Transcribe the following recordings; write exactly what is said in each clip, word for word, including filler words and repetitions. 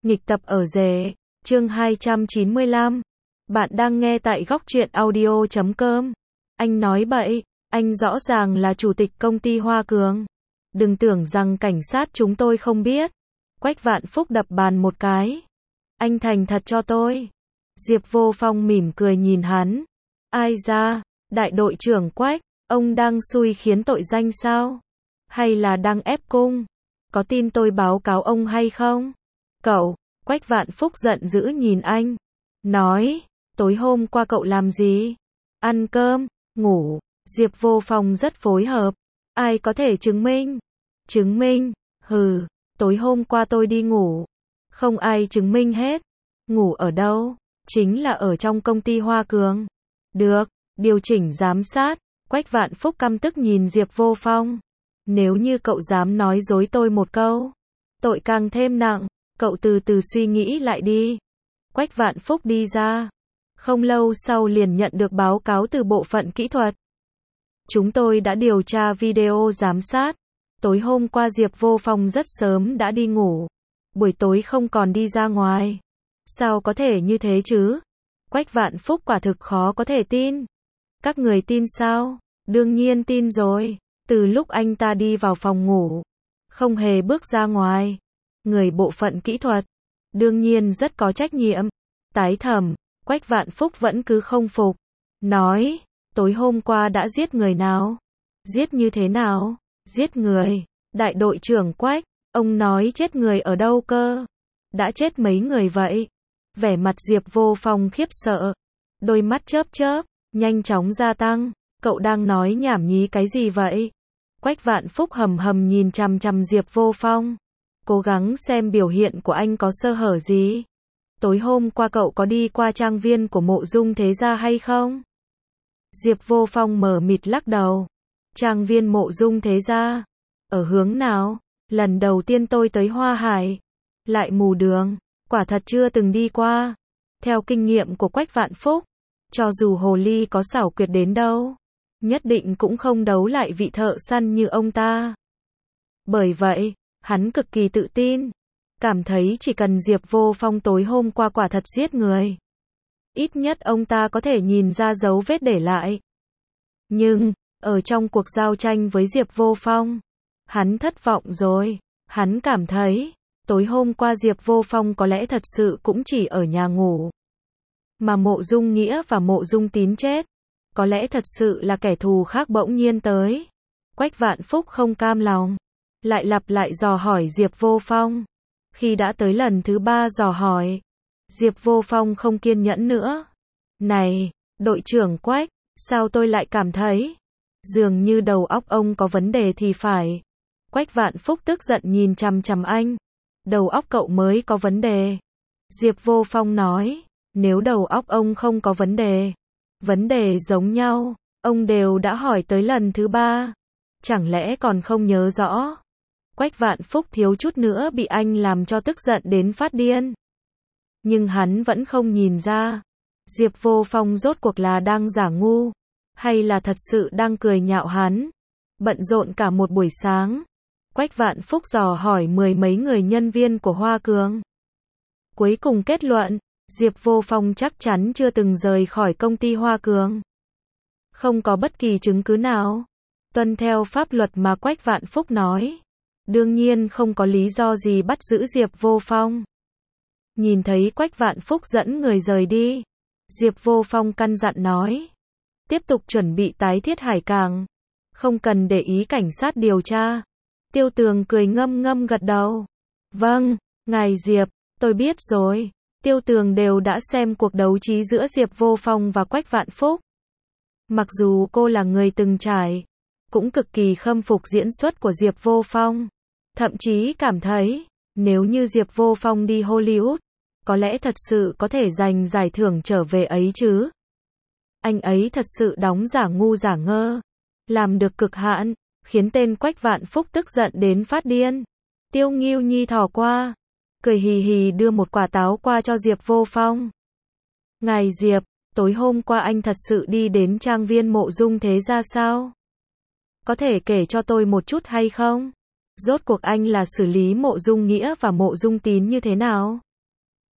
Nghịch tập ở rể, chương hai trăm chín mươi lăm. Bạn đang nghe tại góc truyện audio chấm com. Anh nói bậy, anh rõ ràng là chủ tịch công ty Hoa Cường. Đừng tưởng rằng cảnh sát chúng tôi không biết. Quách Vạn Phúc đập bàn một cái. Anh thành thật cho tôi. Diệp Vô Phong mỉm cười nhìn hắn. Ai ra, đại đội trưởng Quách, ông đang xui khiến tội danh sao? Hay là đang ép cung? Có tin tôi báo cáo ông hay không? Cậu, Quách Vạn Phúc giận dữ nhìn anh. Nói, tối hôm qua cậu làm gì? Ăn cơm, ngủ. Diệp Vô Phong rất phối hợp. Ai có thể chứng minh? Chứng minh? Hừ, tối hôm qua tôi đi ngủ. Không ai chứng minh hết. Ngủ ở đâu? Chính là ở trong công ty Hoa Cường. Được, điều chỉnh giám sát. Quách Vạn Phúc căm tức nhìn Diệp Vô Phong. Nếu như cậu dám nói dối tôi một câu, tội càng thêm nặng. Cậu từ từ suy nghĩ lại đi. Quách Vạn Phúc đi ra. Không lâu sau liền nhận được báo cáo từ bộ phận kỹ thuật. Chúng tôi đã điều tra video giám sát. Tối hôm qua Diệp Vô Phong rất sớm đã đi ngủ. Buổi tối không còn đi ra ngoài. Sao có thể như thế chứ? Quách Vạn Phúc quả thực khó có thể tin. Các người tin sao? Đương nhiên tin rồi. Từ lúc anh ta đi vào phòng ngủ, không hề bước ra ngoài. Người bộ phận kỹ thuật, đương nhiên rất có trách nhiệm. Tái thẩm, Quách Vạn Phúc vẫn cứ không phục. Nói, tối hôm qua đã giết người nào? Giết như thế nào? Giết người. Đại đội trưởng Quách, ông nói chết người ở đâu cơ? Đã chết mấy người vậy? Vẻ mặt Diệp Vô Phong khiếp sợ. Đôi mắt chớp chớp, nhanh chóng gia tăng. Cậu đang nói nhảm nhí cái gì vậy? Quách Vạn Phúc hầm hầm nhìn chằm chằm Diệp Vô Phong. Cố gắng xem biểu hiện của anh có sơ hở gì. Tối hôm qua cậu có đi qua trang viên của Mộ Dung Thế Gia hay không? Diệp Vô Phong mờ mịt lắc đầu. Trang viên Mộ Dung Thế Gia? Ở hướng nào? Lần đầu tiên tôi tới Hoa Hải. Lại mù đường. Quả thật chưa từng đi qua. Theo kinh nghiệm của Quách Vạn Phúc, cho dù hồ ly có xảo quyệt đến đâu, nhất định cũng không đấu lại vị thợ săn như ông ta. Bởi vậy, hắn cực kỳ tự tin, cảm thấy chỉ cần Diệp Vô Phong tối hôm qua quả thật giết người, ít nhất ông ta có thể nhìn ra dấu vết để lại. Nhưng, ở trong cuộc giao tranh với Diệp Vô Phong, hắn thất vọng rồi. Hắn cảm thấy, tối hôm qua Diệp Vô Phong có lẽ thật sự cũng chỉ ở nhà ngủ. Mà Mộ Dung Nghĩa và Mộ Dung Tín chết, có lẽ thật sự là kẻ thù khác bỗng nhiên tới. Quách Vạn Phúc không cam lòng, lại lặp lại dò hỏi Diệp Vô Phong. Khi đã tới lần thứ ba dò hỏi, Diệp Vô Phong không kiên nhẫn nữa. Này, đội trưởng Quách, sao tôi lại cảm thấy dường như đầu óc ông có vấn đề thì phải. Quách Vạn Phúc tức giận nhìn chằm chằm anh. Đầu óc cậu mới có vấn đề. Diệp Vô Phong nói, nếu đầu óc ông không có vấn đề, vấn đề giống nhau, ông đều đã hỏi tới lần thứ ba. Chẳng lẽ còn không nhớ rõ? Quách Vạn Phúc thiếu chút nữa bị anh làm cho tức giận đến phát điên. Nhưng hắn vẫn không nhìn ra. Diệp Vô Phong rốt cuộc là đang giả ngu, hay là thật sự đang cười nhạo hắn. Bận rộn cả một buổi sáng, Quách Vạn Phúc dò hỏi mười mấy người nhân viên của Hoa Cường. Cuối cùng kết luận, Diệp Vô Phong chắc chắn chưa từng rời khỏi công ty Hoa Cường. Không có bất kỳ chứng cứ nào. Tuân theo pháp luật mà Quách Vạn Phúc nói, đương nhiên không có lý do gì bắt giữ Diệp Vô Phong. Nhìn thấy Quách Vạn Phúc dẫn người rời đi, Diệp Vô Phong căn dặn nói, tiếp tục chuẩn bị tái thiết Hải Cảng, không cần để ý cảnh sát điều tra. Tiêu Tường cười ngâm ngâm gật đầu. Vâng, ngài Diệp, tôi biết rồi. Tiêu Tường đều đã xem cuộc đấu trí giữa Diệp Vô Phong và Quách Vạn Phúc. Mặc dù cô là người từng trải, cũng cực kỳ khâm phục diễn xuất của Diệp Vô Phong. Thậm chí cảm thấy, nếu như Diệp Vô Phong đi Hollywood, có lẽ thật sự có thể giành giải thưởng trở về ấy chứ. Anh ấy thật sự đóng giả ngu giả ngơ, làm được cực hạn, khiến tên Quách Vạn Phúc tức giận đến phát điên. Tiêu Ngưu Nhi thò qua, cười hì hì đưa một quả táo qua cho Diệp Vô Phong. Ngài Diệp, tối hôm qua anh thật sự đi đến trang viên Mộ Dung Thế Gia sao? Có thể kể cho tôi một chút hay không? Rốt cuộc anh là xử lý Mộ Dung Nghĩa và Mộ Dung Tín như thế nào?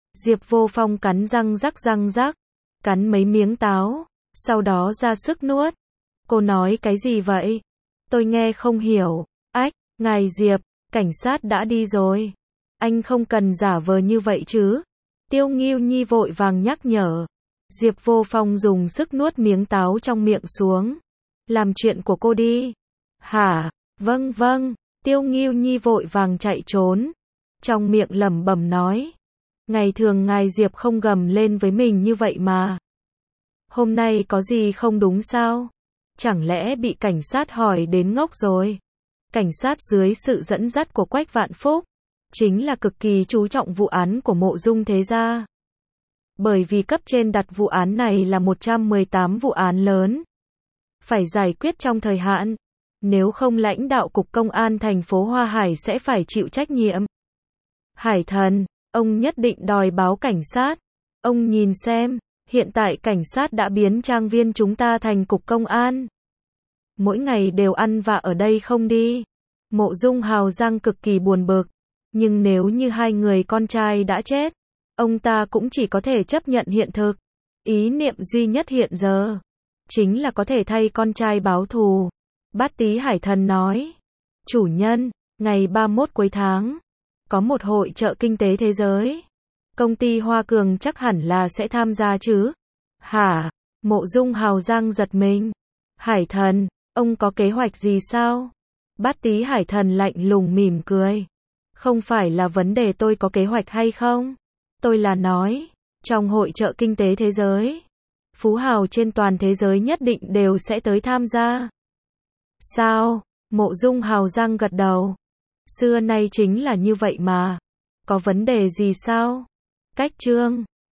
Diệp Vô Phong cắn răng rắc răng rắc, cắn mấy miếng táo, sau đó ra sức nuốt. Cô nói cái gì vậy? Tôi nghe không hiểu. Ách, ngài Diệp, cảnh sát đã đi rồi. Anh không cần giả vờ như vậy chứ. Tiêu Ngưu Nhi vội vàng nhắc nhở. Diệp Vô Phong dùng sức nuốt miếng táo trong miệng xuống. Làm chuyện của cô đi. Hả? Vâng vâng. Tiêu Ngưu Nhi vội vàng chạy trốn. Trong miệng lẩm bẩm nói. Ngày thường ngài Diệp không gầm lên với mình như vậy mà. Hôm nay có gì không đúng sao? Chẳng lẽ bị cảnh sát hỏi đến ngốc rồi? Cảnh sát dưới sự dẫn dắt của Quách Vạn Phúc, chính là cực kỳ chú trọng vụ án của Mộ Dung Thế Gia. Bởi vì cấp trên đặt vụ án này là một trăm mười tám vụ án lớn. Phải giải quyết trong thời hạn. Nếu không lãnh đạo Cục Công an thành phố Hoa Hải sẽ phải chịu trách nhiệm. Hải Thần, ông nhất định đòi báo cảnh sát. Ông nhìn xem, hiện tại cảnh sát đã biến trang viên chúng ta thành cục công an. Mỗi ngày đều ăn vạ ở đây không đi. Mộ Dung Hào Giang cực kỳ buồn bực. Nhưng nếu như hai người con trai đã chết, ông ta cũng chỉ có thể chấp nhận hiện thực. Ý niệm duy nhất hiện giờ, chính là có thể thay con trai báo thù. Bát Tý Hải Thần nói. Chủ nhân, ngày ba mươi mốt cuối tháng, có một hội chợ kinh tế thế giới. Công ty Hoa Cường chắc hẳn là sẽ tham gia chứ? Hả? Mộ Dung Hào Giang giật mình. Hải Thần, ông có kế hoạch gì sao? Bát Tý Hải Thần lạnh lùng mỉm cười. Không phải là vấn đề tôi có kế hoạch hay không. Tôi là nói, trong hội chợ kinh tế thế giới, phú hào trên toàn thế giới nhất định đều sẽ tới tham gia. Sao? Mộ Dung Hào Giang gật đầu. Xưa nay chính là như vậy mà. Có vấn đề gì sao? Cách Trương